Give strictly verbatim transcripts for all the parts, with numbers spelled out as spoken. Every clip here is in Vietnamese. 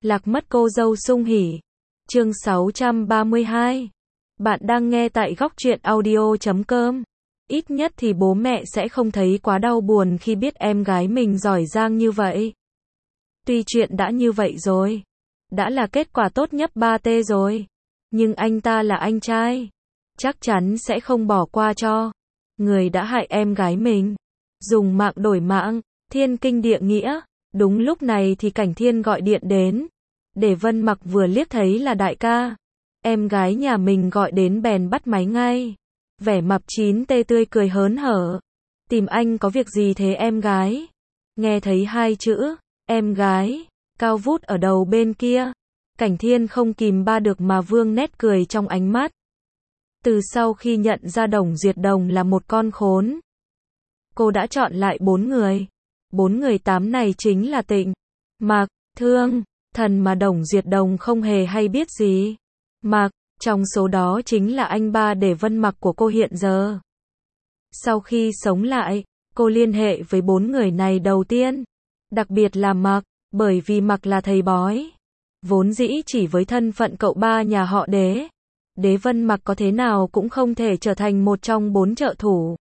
Lạc mất cô dâu sung hỉ. Chương sáu trăm ba mươi hai. Bạn đang nghe tại góc truyện audio chấm com. Ít nhất thì bố mẹ sẽ không thấy quá đau buồn khi biết em gái mình giỏi giang như vậy. Tuy chuyện đã như vậy rồi, đã là kết quả tốt nhất ba T rồi, nhưng anh ta là anh trai, chắc chắn sẽ không bỏ qua cho người đã hại em gái mình. Dùng mạng đổi mạng, thiên kinh địa nghĩa. Đúng lúc này thì Cảnh Thiên gọi điện đến. Để Vân Mặc vừa liếc thấy là đại ca. Em gái nhà mình gọi đến bèn bắt máy ngay. Vẻ mặt chín tê tươi cười hớn hở. Tìm anh có việc gì thế em gái? Nghe thấy hai chữ, em gái, cao vút ở đầu bên kia. Cảnh Thiên không kìm ba được mà vương nét cười trong ánh mắt. Từ sau khi nhận ra Đồng Duyệt Đồng là một con khốn, cô đã chọn lại bốn người. Bốn người tám này chính là Tịnh, Mạc, Thương, Thần mà Đồng Duyệt Đồng không hề hay biết gì. Mạc, trong số đó chính là anh ba để Vân Mặc của cô hiện giờ. Sau khi sống lại, cô liên hệ với bốn người này đầu tiên. Đặc biệt là Mạc, bởi vì Mạc là thầy bói. Vốn dĩ chỉ với thân phận cậu ba nhà họ Đế, Đế Vân Mặc có thế nào cũng không thể trở thành một trong bốn trợ thủ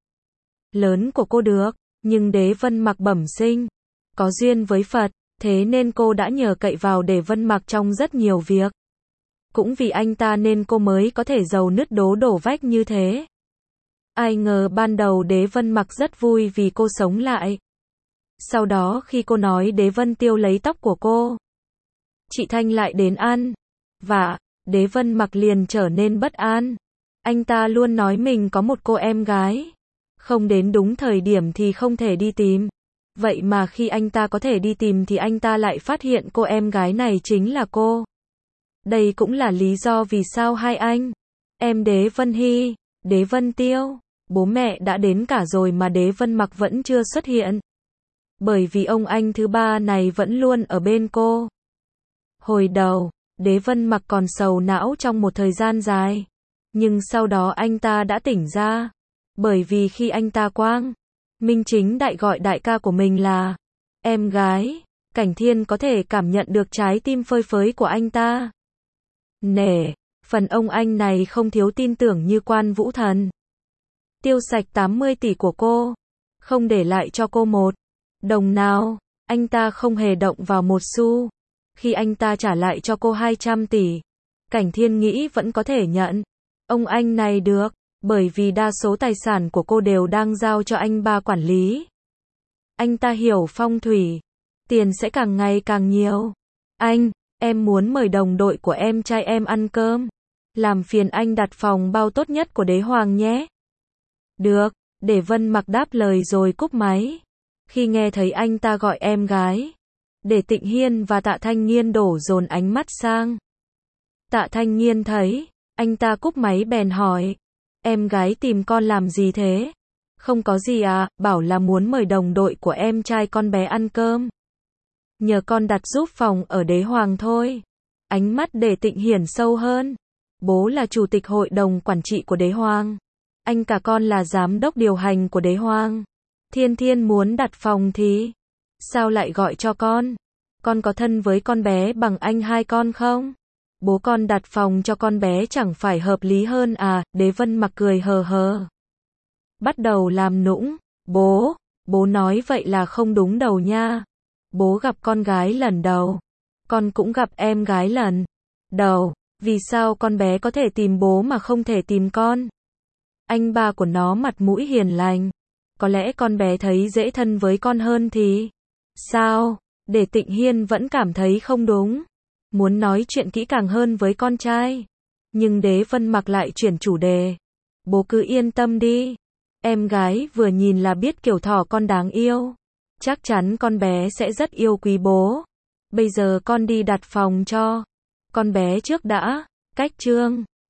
lớn của cô được. Nhưng Đế Vân Mặc bẩm sinh có duyên với Phật, thế nên cô đã nhờ cậy vào Đế Vân Mặc trong rất nhiều việc. Cũng vì anh ta nên cô mới có thể giàu nứt đố đổ vách như thế. Ai ngờ ban đầu Đế Vân Mặc rất vui vì cô sống lại. Sau đó khi cô nói Đế Vân Tiêu lấy tóc của cô, chị Thanh lại đến ăn và Đế Vân Mặc liền trở nên bất an. Anh ta luôn nói mình có một cô em gái, không đến đúng thời điểm thì không thể đi tìm. Vậy mà khi anh ta có thể đi tìm thì anh ta lại phát hiện cô em gái này chính là cô. Đây cũng là lý do vì sao hai anh em Đế Vân Hy, Đế Vân Tiêu, bố mẹ đã đến cả rồi mà Đế Vân Mặc vẫn chưa xuất hiện. Bởi vì ông anh thứ ba này vẫn luôn ở bên cô. Hồi đầu, Đế Vân Mặc còn sầu não trong một thời gian dài. Nhưng sau đó anh ta đã tỉnh ra. Bởi vì khi anh ta quang minh chính đại gọi đại ca của mình là em gái, Cảnh Thiên có thể cảm nhận được trái tim phơi phới của anh ta. Nể, phần ông anh này không thiếu tin tưởng như Quan Vũ Thần. Tiêu sạch tám mươi tỷ của cô, không để lại cho cô một đồng nào, anh ta không hề động vào một xu. Khi anh ta trả lại cho cô hai trăm tỷ, Cảnh Thiên nghĩ vẫn có thể nhận ông anh này được. Bởi vì đa số tài sản của cô đều đang giao cho anh ba quản lý. Anh ta hiểu phong thủy, tiền sẽ càng ngày càng nhiều. Anh, em muốn mời đồng đội của em trai em ăn cơm. Làm phiền anh đặt phòng bao tốt nhất của Đế Hoàng nhé. Được, để Vân Mặc đáp lời rồi cúp máy. Khi nghe thấy anh ta gọi em gái, để Tịnh Hiên và Tạ Thanh Nghiên đổ dồn ánh mắt sang. Tạ Thanh Nghiên thấy anh ta cúp máy bèn hỏi. Em gái tìm con làm gì thế? Không có gì à, bảo là muốn mời đồng đội của em trai con bé ăn cơm. Nhờ con đặt giúp phòng ở Đế Hoàng thôi. Ánh mắt để Tịnh Hiển sâu hơn. Bố là chủ tịch hội đồng quản trị của Đế Hoàng. Anh cả con là giám đốc điều hành của Đế Hoàng. Thiên Thiên muốn đặt phòng thì sao lại gọi cho con? Con có thân với con bé bằng anh hai con không? Bố con đặt phòng cho con bé chẳng phải hợp lý hơn à? Đế Vân Mặc cười hờ hờ. Bắt đầu làm nũng. Bố, bố nói vậy là không đúng đầu nha. Bố gặp con gái lần đầu. Con cũng gặp em gái lần đầu. Vì sao con bé có thể tìm bố mà không thể tìm con? Anh ba của nó mặt mũi hiền lành. Có lẽ con bé thấy dễ thân với con hơn thì sao? Để Tịnh Hiên vẫn cảm thấy không đúng. Muốn nói chuyện kỹ càng hơn với con trai. Nhưng Đế Vân Mặc lại chuyển chủ đề. Bố cứ yên tâm đi. Em gái vừa nhìn là biết kiểu thỏ con đáng yêu. Chắc chắn con bé sẽ rất yêu quý bố. Bây giờ con đi đặt phòng cho con bé trước đã. Cách Trương